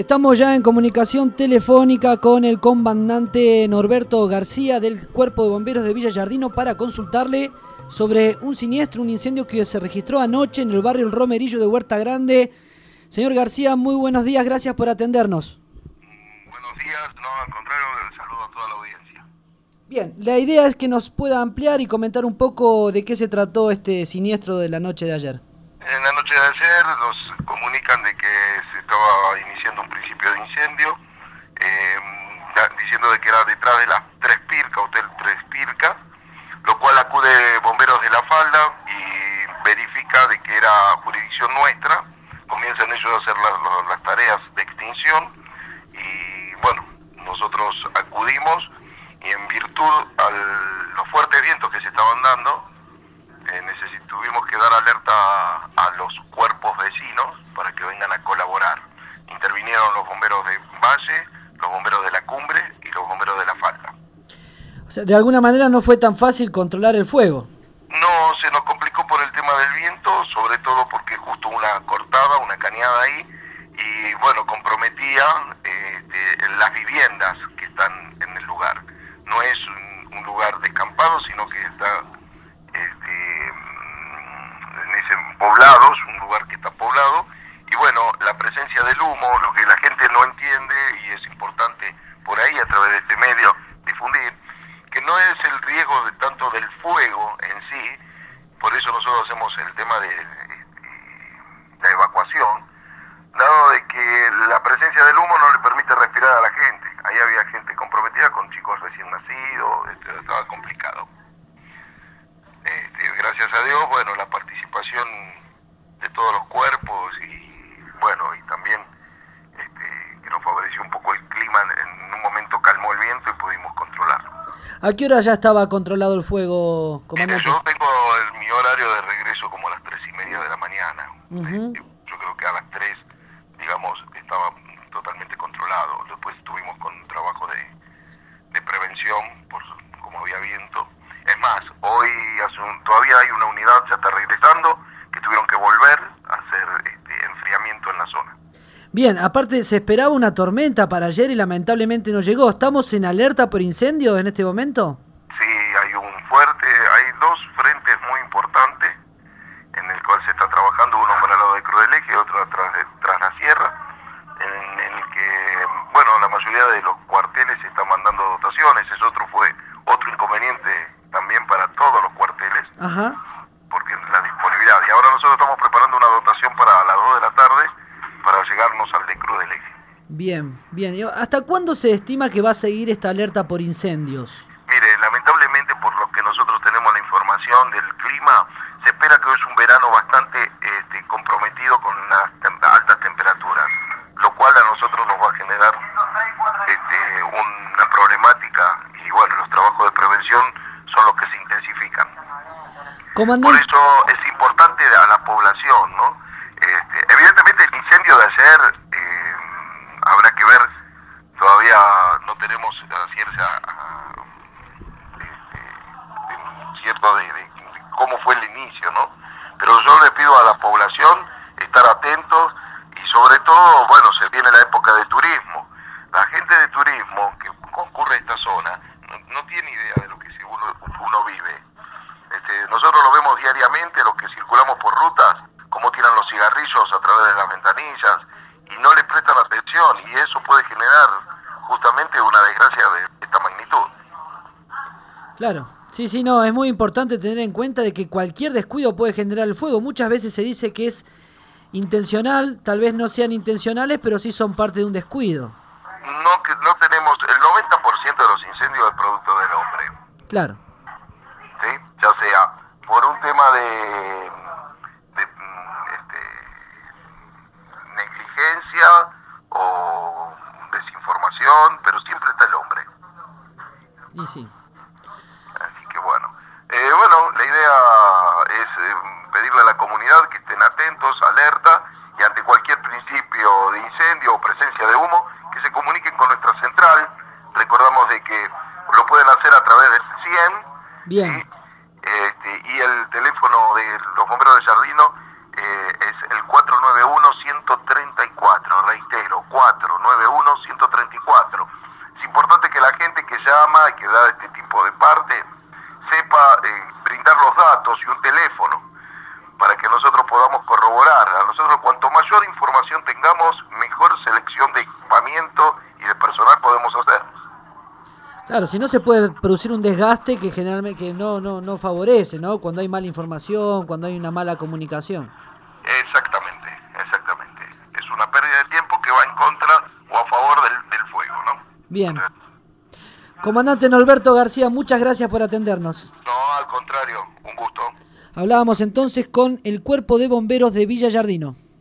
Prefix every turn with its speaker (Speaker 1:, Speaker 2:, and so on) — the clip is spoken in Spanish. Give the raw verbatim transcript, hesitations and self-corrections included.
Speaker 1: Estamos ya en comunicación telefónica con el comandante Norberto García del Cuerpo de Bomberos de Villa Giardino para consultarle sobre un siniestro, un incendio que se registró anoche en el barrio El Romerillo de Huerta Grande. Señor García, muy buenos días, gracias por atendernos.
Speaker 2: Buenos días, no, al contrario, saludo a toda la audiencia.
Speaker 1: Bien, la idea es que nos pueda ampliar y comentar un poco de qué se trató este siniestro de la noche de ayer.
Speaker 2: En la noche de ayer nos comunican de que se estaba iniciando un principio de incendio, eh, diciendo de que era detrás de las Tres Pircas, Hotel Tres Pircas, lo cual acude bomberos de la falda y verifica de que era jurisdicción nuestra. Comienzan ellos a hacer las, las tareas de extinción y bueno, nosotros acudimos y en virtud a los fuertes vientos que se estaban dando, eh, necesitamos, tuvimos que dar alerta a los cuerpos vecinos para que vengan a colaborar. Intervinieron los bomberos de Valle, los bomberos de la Cumbre y los bomberos de la falda.
Speaker 1: O sea, de alguna manera no fue tan fácil controlar el fuego.
Speaker 2: No, se nos complicó por el tema del viento, sobre todo porque justo una cortada, una cañada ahí, y bueno, comprometía este, las viviendas que están en el lugar. No es un, un lugar descampado, sino que está este, en ese poblados, un lugar que está poblado, y bueno, la presencia del humo, lo que la gente no entiende, y es importante por ahí a través de este medio difundir, que no es el riesgo de tanto del fuego en sí, por eso nosotros hacemos el tema de, de, de evacuación, dado de que la presencia del humo no le permite respirar a la gente. Ahí había gente comprometida con chicos recién nacidos, este, estaba complicado. Este, gracias a Dios, bueno, la participación de todos los cuerpos y bueno, y también este, que nos favoreció un poco el clima, en un momento calmó el viento y pudimos controlarlo.
Speaker 1: ¿A qué hora ya estaba controlado el fuego, comandante?
Speaker 2: Mire, yo tengo el, mi horario de regreso como a las tres y media de la mañana.
Speaker 1: Uh-huh.
Speaker 2: Yo, yo creo que a las tres, digamos, estaba totalmente controlado. Después estuvimos con un trabajo de, de prevención, por como había viento. Es más, hoy hace un, todavía hay una unidad, ya está regresando, que tuvieron que volver a hacer este, enfriamiento en la zona.
Speaker 1: Bien, aparte se esperaba una tormenta para ayer y lamentablemente no llegó. ¿Estamos en alerta por incendio en este momento?
Speaker 2: Sí, hay un fuerte, hay dos frentes muy importantes en el cual se está trabajando, uno para el lado de Cruz del Eje y otro tras, de, tras la sierra, en, en el que, bueno, la mayoría de los cuarteles se están mandando dotaciones. Ese otro fue otro inconveniente también para todos los cuarteles.
Speaker 1: Ajá.
Speaker 2: Porque la disponibilidad, y ahora nosotros estamos preparando una dotación para las dos de la tarde para llegarnos al de Cruz del Eje.
Speaker 1: Bien, bien. ¿Hasta cuándo se estima que va a seguir esta alerta por incendios?
Speaker 2: Mire, lamentablemente por lo que nosotros tenemos la información del clima, se espera que es un verano bastante este, comprometido con unas tem- altas temperaturas, lo cual a nosotros nos va a generar este, una problemática y bueno, los trabajos de prevención son los que se intensifican.
Speaker 1: Comandante.
Speaker 2: Por eso es importante a la población, ¿no? Este, evidentemente el incendio de ayer eh, habrá que ver, todavía no tenemos cierta, este, cierto de, de, de cómo fue el inicio, ¿no? Pero yo le pido a la población estar atentos y sobre todo, bueno, se viene la época de turismo. La gente de turismo que concurre a esta zona no, no tiene idea de lo que uno, uno vive. Este, nosotros lo vemos diariamente, los que circulamos por rutas, cómo tiran los cigarrillos a través de las ventanillas y no le prestan atención, y eso puede generar justamente una desgracia de esta magnitud.
Speaker 1: Claro, sí, sí, no, es muy importante tener en cuenta de que cualquier descuido puede generar el fuego. Muchas veces se dice que es intencional, tal vez no sean intencionales, pero sí son parte de un descuido.
Speaker 2: No, que no tenemos, el noventa por ciento de los incendios es producto del hombre.
Speaker 1: Claro.
Speaker 2: ¿Sí? Ya sea por un tema de, de este, negligencia o desinformación, pero siempre está el hombre.
Speaker 1: Y sí.
Speaker 2: Así que bueno, eh, bueno, la idea es eh, pedirle a la comunidad que estén atentos, alerta, y ante cualquier principio de incendio o presencia de humo, que se comuniquen con nuestra central. Recordamos de que lo pueden hacer a través del cien.
Speaker 1: Bien.
Speaker 2: ¿Sí? Este, y el teléfono de los bomberos de Giardino eh, es el cuatro nueve uno, uno tres cuatro, reitero, cuatro brindar los datos y un teléfono para que nosotros podamos corroborar. A nosotros cuanto mayor información tengamos, mejor selección de equipamiento y de personal podemos hacer.
Speaker 1: Claro, si no se puede producir un desgaste que generalmente que no, no, no favorece, ¿no? Cuando hay mala información, cuando hay una mala comunicación.
Speaker 2: Exactamente, exactamente. Es una pérdida de tiempo que va en contra o a favor del, del fuego, ¿no?
Speaker 1: Bien. Comandante Norberto García, muchas gracias por atendernos.
Speaker 2: No, al contrario, un gusto.
Speaker 1: Hablábamos entonces con el Cuerpo de Bomberos de Villa Giardino.